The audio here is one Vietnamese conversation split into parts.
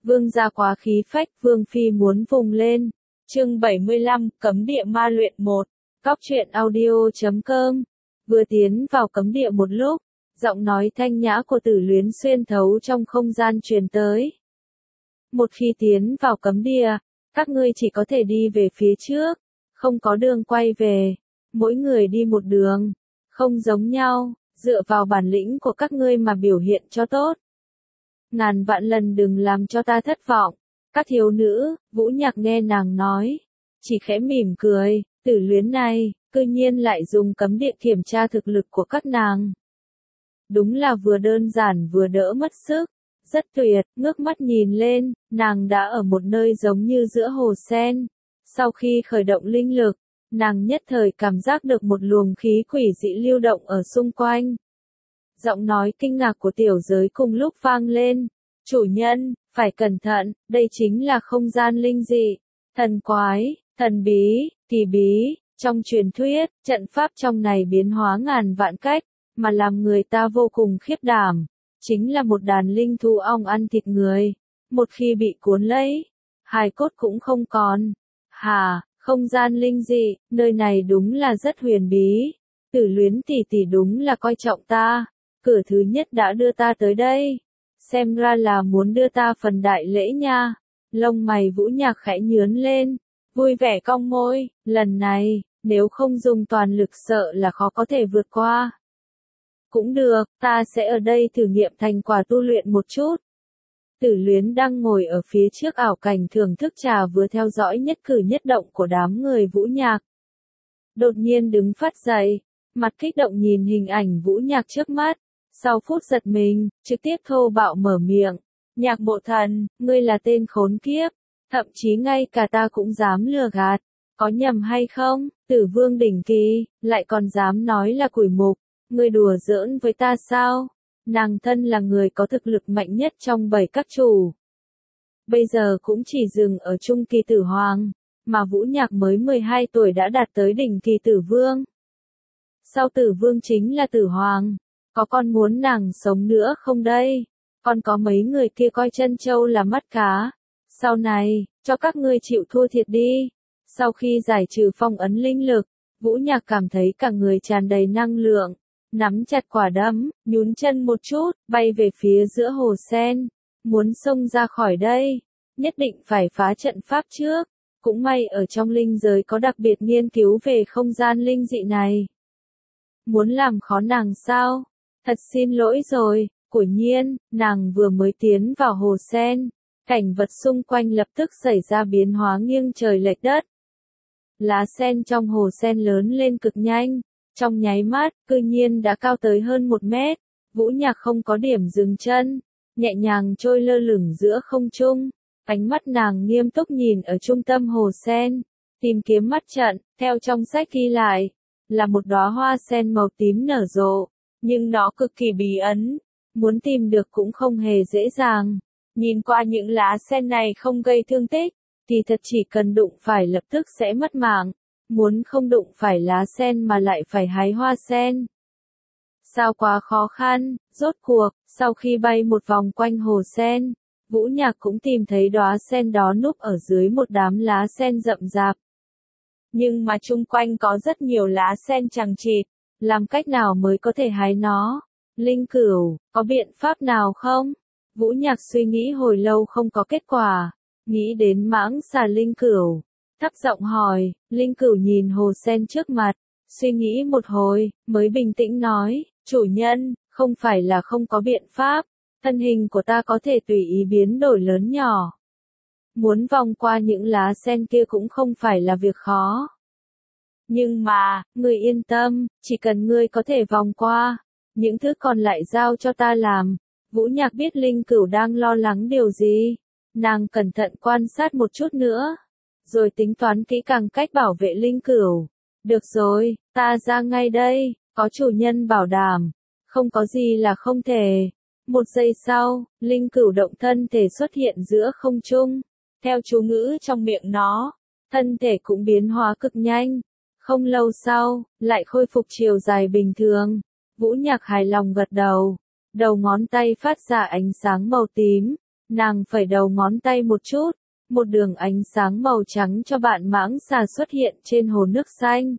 Vương gia quá khí phách, Vương phi muốn vùng lên. Chương 75, cấm địa ma luyện 1. Cóc truyện audio.com. Vừa tiến vào cấm địa một lúc, giọng nói thanh nhã của Tử Luyến xuyên thấu trong không gian truyền tới. Một khi tiến vào cấm địa, các ngươi chỉ có thể đi về phía trước, không có đường quay về. Mỗi người đi một đường, không giống nhau, dựa vào bản lĩnh của các ngươi mà biểu hiện cho tốt. Ngàn vạn lần đừng làm cho ta thất vọng. Các thiếu nữ, Vũ Nhạc nghe nàng nói, chỉ khẽ mỉm cười, Tử Luyến này, cư nhiên lại dùng cấm địa kiểm tra thực lực của các nàng. Đúng là vừa đơn giản vừa đỡ mất sức, rất tuyệt, ngước mắt nhìn lên, nàng đã ở một nơi giống như giữa hồ sen. Sau khi khởi động linh lực, nàng nhất thời cảm giác được một luồng khí quỷ dị lưu động ở xung quanh. Giọng nói kinh ngạc của tiểu giới cùng lúc vang lên, chủ nhân, phải cẩn thận, đây chính là không gian linh dị, thần quái, thần bí, kỳ bí, trong truyền thuyết, trận pháp trong này biến hóa ngàn vạn cách, mà làm người ta vô cùng khiếp đảm, chính là một đàn linh thú ong ăn thịt người, một khi bị cuốn lấy, hài cốt cũng không còn. Hà, không gian linh dị, nơi này đúng là rất huyền bí, Tử Luyến tỷ tỷ đúng là coi trọng ta. Cửa thứ nhất đã đưa ta tới đây, xem ra là muốn đưa ta phần đại lễ nha. Lông mày Vũ Nhạc khẽ nhướn lên, vui vẻ cong môi, lần này, nếu không dùng toàn lực sợ là khó có thể vượt qua. Cũng được, ta sẽ ở đây thử nghiệm thành quả tu luyện một chút. Tử Luyến đang ngồi ở phía trước ảo cảnh thưởng thức trà vừa theo dõi nhất cử nhất động của đám người Vũ Nhạc. Đột nhiên đứng phát dậy, mặt kích động nhìn hình ảnh Vũ Nhạc trước mắt. Sau phút giật mình, trực tiếp thô bạo mở miệng. Nhạc bộ thần, ngươi là tên khốn kiếp. Thậm chí ngay cả ta cũng dám lừa gạt. Có nhầm hay không? Tử Vương đỉnh kỳ, lại còn dám nói là quỷ mục. Ngươi đùa giỡn với ta sao? Nàng thân là người có thực lực mạnh nhất trong 7 các chủ. Bây giờ cũng chỉ dừng ở trung kỳ tử hoàng. Mà Vũ Nhạc mới 12 tuổi đã đạt tới đỉnh kỳ tử vương. Sau tử vương chính là tử hoàng. Có con muốn nàng sống nữa không đây? Còn có mấy người kia coi chân châu là mắt cá. Sau này, cho các ngươi chịu thua thiệt đi. Sau khi giải trừ phong ấn linh lực, Vũ Nhạc cảm thấy cả người tràn đầy năng lượng. Nắm chặt quả đấm, nhún chân một chút, bay về phía giữa hồ sen. Muốn xông ra khỏi đây, nhất định phải phá trận pháp trước. Cũng may ở trong linh giới có đặc biệt nghiên cứu về không gian linh dị này. Muốn làm khó nàng sao? Thật xin lỗi rồi, quả nhiên, nàng vừa mới tiến vào hồ sen, cảnh vật xung quanh lập tức xảy ra biến hóa nghiêng trời lệch đất. Lá sen trong hồ sen lớn lên cực nhanh, trong nháy mắt, cư nhiên đã cao tới hơn 1 mét, Vũ Nhạc không có điểm dừng chân, nhẹ nhàng trôi lơ lửng giữa không trung, ánh mắt nàng nghiêm túc nhìn ở trung tâm hồ sen, tìm kiếm mắt trận, theo trong sách ghi lại, là một đóa hoa sen màu tím nở rộ. Nhưng nó cực kỳ bí ẩn, muốn tìm được cũng không hề dễ dàng. Nhìn qua những lá sen này không gây thương tích, thì thật chỉ cần đụng phải lập tức sẽ mất mạng. Muốn không đụng phải lá sen mà lại phải hái hoa sen. Sao quá khó khăn, rốt cuộc, sau khi bay một vòng quanh hồ sen, Vũ Nhạc cũng tìm thấy đóa sen đó núp ở dưới một đám lá sen rậm rạp. Nhưng mà chung quanh có rất nhiều lá sen chằng chịt. Làm cách nào mới có thể hái nó? Linh Cửu, có biện pháp nào không? Vũ Nhạc suy nghĩ hồi lâu không có kết quả. Nghĩ đến mãng xà Linh Cửu. Thấp giọng hỏi, Linh Cửu nhìn hồ sen trước mặt. Suy nghĩ một hồi, mới bình tĩnh nói, chủ nhân, không phải là không có biện pháp. Thân hình của ta có thể tùy ý biến đổi lớn nhỏ. Muốn vòng qua những lá sen kia cũng không phải là việc khó. Nhưng mà, ngươi yên tâm, chỉ cần ngươi có thể vòng qua, những thứ còn lại giao cho ta làm. Vũ Nhạc biết Linh Cửu đang lo lắng điều gì. Nàng cẩn thận quan sát một chút nữa, rồi tính toán kỹ càng cách bảo vệ Linh Cửu. Được rồi, ta ra ngay đây, có chủ nhân bảo đảm, không có gì là không thể. Một giây sau, Linh Cửu động thân thể xuất hiện giữa không trung. Theo chú ngữ trong miệng nó, thân thể cũng biến hóa cực nhanh. Không lâu sau, lại khôi phục chiều dài bình thường. Vũ Nhạc hài lòng gật đầu. Đầu ngón tay phát ra ánh sáng màu tím. Nàng phẩy đầu ngón tay một chút, một đường ánh sáng màu trắng cho bạn mãng xà xuất hiện trên hồ nước xanh.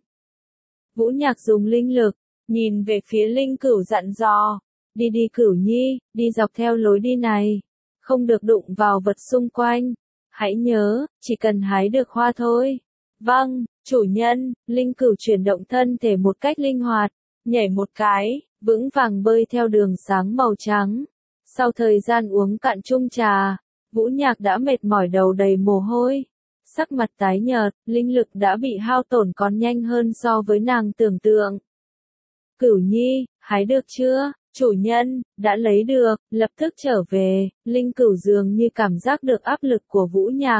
Vũ Nhạc dùng linh lực, nhìn về phía Linh Cửu dặn dò, đi đi Cửu Nhi, đi dọc theo lối đi này, không được đụng vào vật xung quanh, hãy nhớ, chỉ cần hái được hoa thôi. Vâng, chủ nhân. Linh Cửu chuyển động thân thể một cách linh hoạt, nhảy một cái, vững vàng bơi theo đường sáng màu trắng. Sau thời gian uống cạn chung trà, Vũ Nhạc đã mệt mỏi đầu đầy mồ hôi, sắc mặt tái nhợt, linh lực đã bị hao tổn còn nhanh hơn so với nàng tưởng tượng. Cửu Nhi, hái được chưa? Chủ nhân, đã lấy được, lập tức trở về. Linh Cửu dường như cảm giác được áp lực của Vũ Nhạc.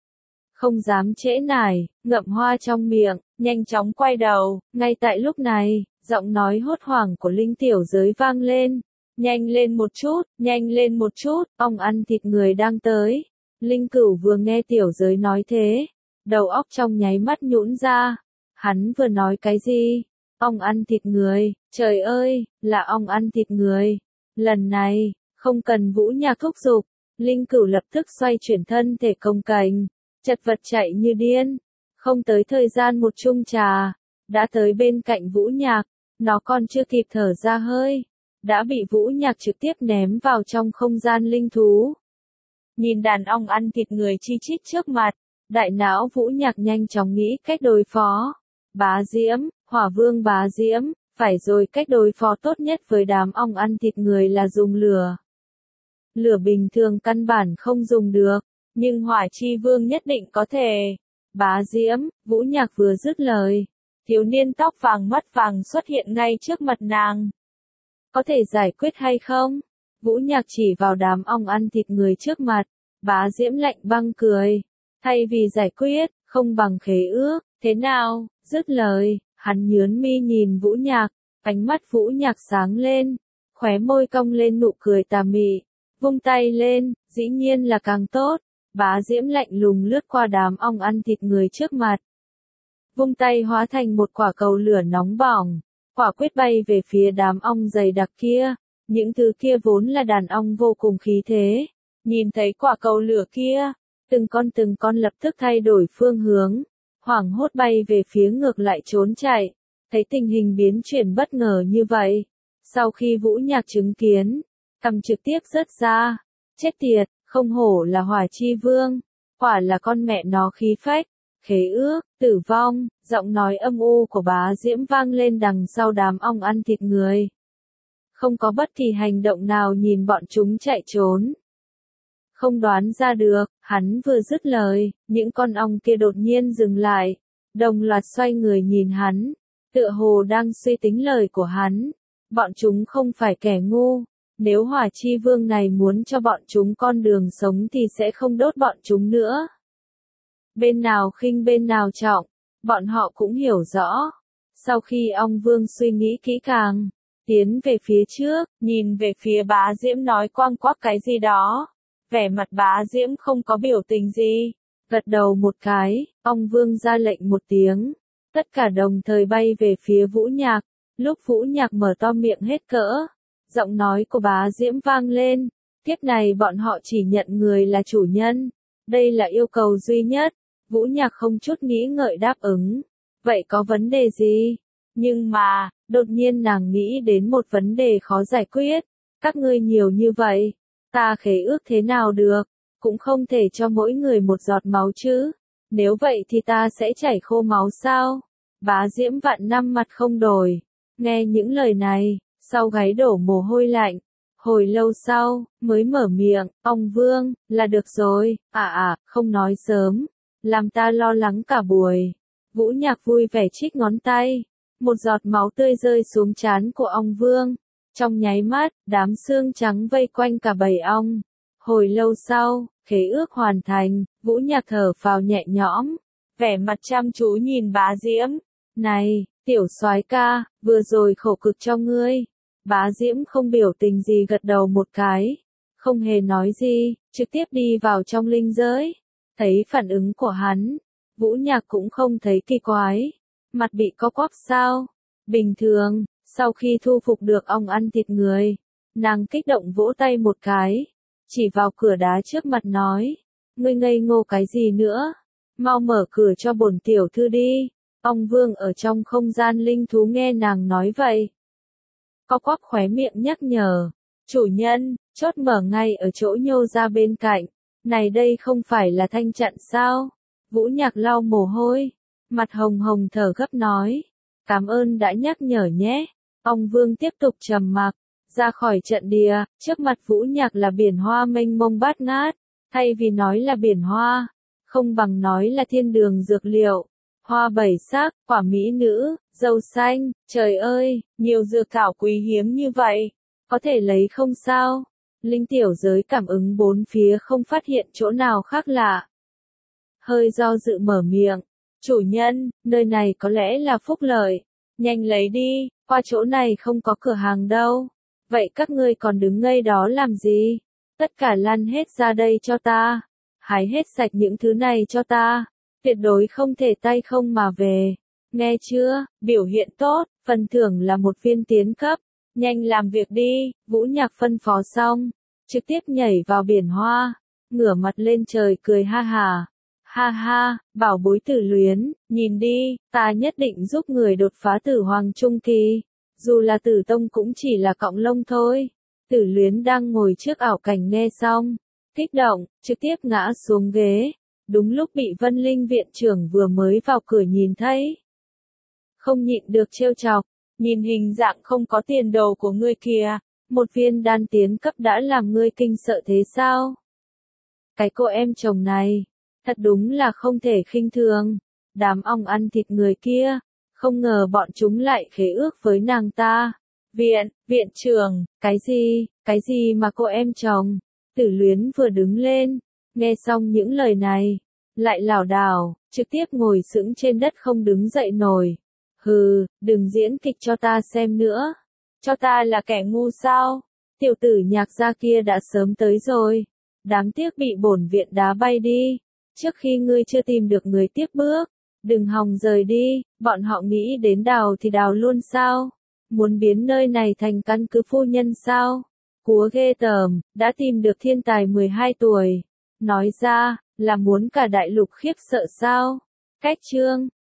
Không dám trễ nải, ngậm hoa trong miệng, nhanh chóng quay đầu. Ngay tại lúc này, giọng nói hốt hoảng của Linh Tiểu Giới vang lên. Nhanh lên một chút, nhanh lên một chút, ong ăn thịt người đang tới. Linh Cửu vừa nghe Tiểu Giới nói thế, đầu óc trong nháy mắt nhũn ra. Hắn vừa nói cái gì? Ong ăn thịt người, trời ơi, là ong ăn thịt người. Lần này, không cần Vũ Nhạc thúc giục, Linh Cửu lập tức xoay chuyển thân thể công cành, chật vật chạy như điên. Không tới thời gian một chung trà, đã tới bên cạnh Vũ Nhạc, nó còn chưa kịp thở ra hơi, đã bị Vũ Nhạc trực tiếp ném vào trong không gian linh thú. Nhìn đàn ong ăn thịt người chi chít trước mặt, đại não Vũ Nhạc nhanh chóng nghĩ cách đối phó. Bá Diễm, Hỏa Vương Bá Diễm, phải rồi, cách đối phó tốt nhất với đám ong ăn thịt người là dùng lửa. Lửa bình thường căn bản không dùng được, nhưng Hỏa Chi Vương nhất định có thể. Bá Diễm, Vũ Nhạc vừa dứt lời, thiếu niên tóc vàng mắt vàng xuất hiện ngay trước mặt nàng. Có thể giải quyết hay không? Vũ Nhạc chỉ vào đám ong ăn thịt người trước mặt, Bá Diễm lạnh băng cười. Thay vì giải quyết, không bằng khế ước, thế nào? Dứt lời, hắn nhướng mi nhìn Vũ Nhạc, ánh mắt Vũ Nhạc sáng lên, khóe môi cong lên nụ cười tà mị, vung tay lên, dĩ nhiên là càng tốt. Bá Diễm lạnh lùng lướt qua đám ong ăn thịt người trước mặt, vung tay hóa thành một quả cầu lửa nóng bỏng, quả quyết bay về phía đám ong dày đặc kia. Những thứ kia vốn là đàn ong vô cùng khí thế, nhìn thấy quả cầu lửa kia, từng con lập tức thay đổi phương hướng, hoảng hốt bay về phía ngược lại trốn chạy. Thấy tình hình biến chuyển bất ngờ như vậy, sau khi Vũ Nhạc chứng kiến, cằm trực tiếp rớt ra. Chết tiệt, không hổ là Hỏa Chi Vương, quả là con mẹ nó khí phách. Khế ước, tử vong, giọng nói âm u của Bá Diễm vang lên đằng sau đám ong ăn thịt người. Không có bất kỳ hành động nào nhìn bọn chúng chạy trốn. Không đoán ra được, hắn vừa dứt lời, những con ong kia đột nhiên dừng lại, đồng loạt xoay người nhìn hắn, tựa hồ đang suy tính lời của hắn. Bọn chúng không phải kẻ ngu, nếu Hỏa Chi Vương này muốn cho bọn chúng con đường sống thì sẽ không đốt bọn chúng nữa. Bên nào khinh bên nào trọng, bọn họ cũng hiểu rõ. Sau khi ong vương suy nghĩ kỹ càng, tiến về phía trước, nhìn về phía Bá Diễm nói quang quắc cái gì đó. Vẻ mặt Bá Diễm không có biểu tình gì, gật đầu một cái, ong vương ra lệnh một tiếng. Tất cả đồng thời bay về phía Vũ Nhạc. Lúc Vũ Nhạc mở to miệng hết cỡ, giọng nói của Bá Diễm vang lên. Tiếp này bọn họ chỉ nhận người là chủ nhân. Đây là yêu cầu duy nhất. Vũ Nhạc không chút nghĩ ngợi đáp ứng. Vậy có vấn đề gì? Nhưng mà, đột nhiên nàng nghĩ đến một vấn đề khó giải quyết. Các ngươi nhiều như vậy, ta khế ước thế nào được? Cũng không thể cho mỗi người một giọt máu chứ. Nếu vậy thì ta sẽ chảy khô máu sao? Bá Diễm vạn năm mặt không đổi. Nghe những lời này, sau gáy đổ mồ hôi lạnh. Hồi lâu sau, mới mở miệng, ong vương, là được rồi, không nói sớm. Làm ta lo lắng cả buổi. Vũ Nhạc vui vẻ chích ngón tay. Một giọt máu tươi rơi xuống trán của ong vương. Trong nháy mắt, đám xương trắng vây quanh cả bầy ong. Hồi lâu sau, khế ước hoàn thành, Vũ Nhạc thở phào nhẹ nhõm. Vẻ mặt chăm chú nhìn Bá Diễm. Này, tiểu soái ca, vừa rồi khổ cực cho ngươi. Bá Diễm không biểu tình gì gật đầu một cái. Không hề nói gì, trực tiếp đi vào trong linh giới. Thấy phản ứng của hắn, Vũ Nhạc cũng không thấy kỳ quái. Mặt bị co quắp sao? Bình thường, sau khi thu phục được ong ăn thịt người, nàng kích động vỗ tay một cái. chỉ vào cửa đá trước mặt nói, ngươi ngây ngô cái gì nữa, mau mở cửa cho bổn tiểu thư đi. Ong Vương ở trong không gian linh thú nghe nàng nói vậy, co quắp khóe miệng nhắc nhở, chủ nhân, chốt mở ngay ở chỗ nhô ra bên cạnh, này đây không phải là thanh trận sao? Vũ Nhạc lau mồ hôi, mặt hồng hồng thở gấp nói, cảm ơn đã nhắc nhở nhé. Ong Vương tiếp tục trầm mặc, ra khỏi trận địa, trước mặt Vũ Nhạc là biển hoa mênh mông bát ngát, thay vì nói là biển hoa, không bằng nói là thiên đường dược liệu, hoa bảy sắc, quả mỹ nữ, dâu xanh, trời ơi, nhiều dược thảo quý hiếm như vậy, có thể lấy không sao? Linh tiểu giới cảm ứng bốn phía không phát hiện chỗ nào khác lạ. Hơi do dự mở miệng, chủ nhân, nơi này có lẽ là phúc lợi, nhanh lấy đi, qua chỗ này không có cửa hàng đâu. Vậy các ngươi còn đứng ngây đó làm gì? Tất cả lăn hết ra đây cho ta, hái hết sạch những thứ này cho ta, tuyệt đối không thể tay không mà về. Nghe chưa, biểu hiện tốt, phần thưởng là một viên tiến cấp, nhanh làm việc đi. Vũ Nhạc phân phó xong, trực tiếp nhảy vào biển hoa, ngửa mặt lên trời cười ha ha. Ha ha, bảo bối Tử Luyến, nhìn đi, ta nhất định giúp người đột phá Tử Hoàng Trung Kỳ, dù là Tử Tông cũng chỉ là cọng lông thôi. Tử Luyến đang ngồi trước ảo cảnh nghe xong, kích động, trực tiếp ngã xuống ghế, đúng lúc bị Vân Linh viện trưởng vừa mới vào cửa nhìn thấy. Không nhịn được trêu chọc, nhìn hình dạng không có tiền đồ của ngươi kìa, một viên đan tiến cấp đã làm ngươi kinh sợ thế sao? Cái cô em chồng này, thật đúng là không thể khinh thường, đám ong ăn thịt người kia, không ngờ bọn chúng lại khế ước với nàng ta. Viện trưởng, cái gì mà cô em chồng? Tử Luyến vừa đứng lên, nghe xong những lời này, lại lảo đảo, trực tiếp ngồi sững trên đất không đứng dậy nổi. Hừ, đừng diễn kịch cho ta xem nữa. Cho ta là kẻ ngu sao? Tiểu tử Nhạc gia kia đã sớm tới rồi. Đáng tiếc bị bổn viện đá bay đi. Trước khi ngươi chưa tìm được người tiếp bước, đừng hòng rời đi, bọn họ nghĩ đến đào thì đào luôn sao? Muốn biến nơi này thành căn cứ phu nhân sao? Cúa ghê tởm, đã tìm được thiên tài 12 tuổi. Nói ra, là muốn cả đại lục khiếp sợ sao? Cách chương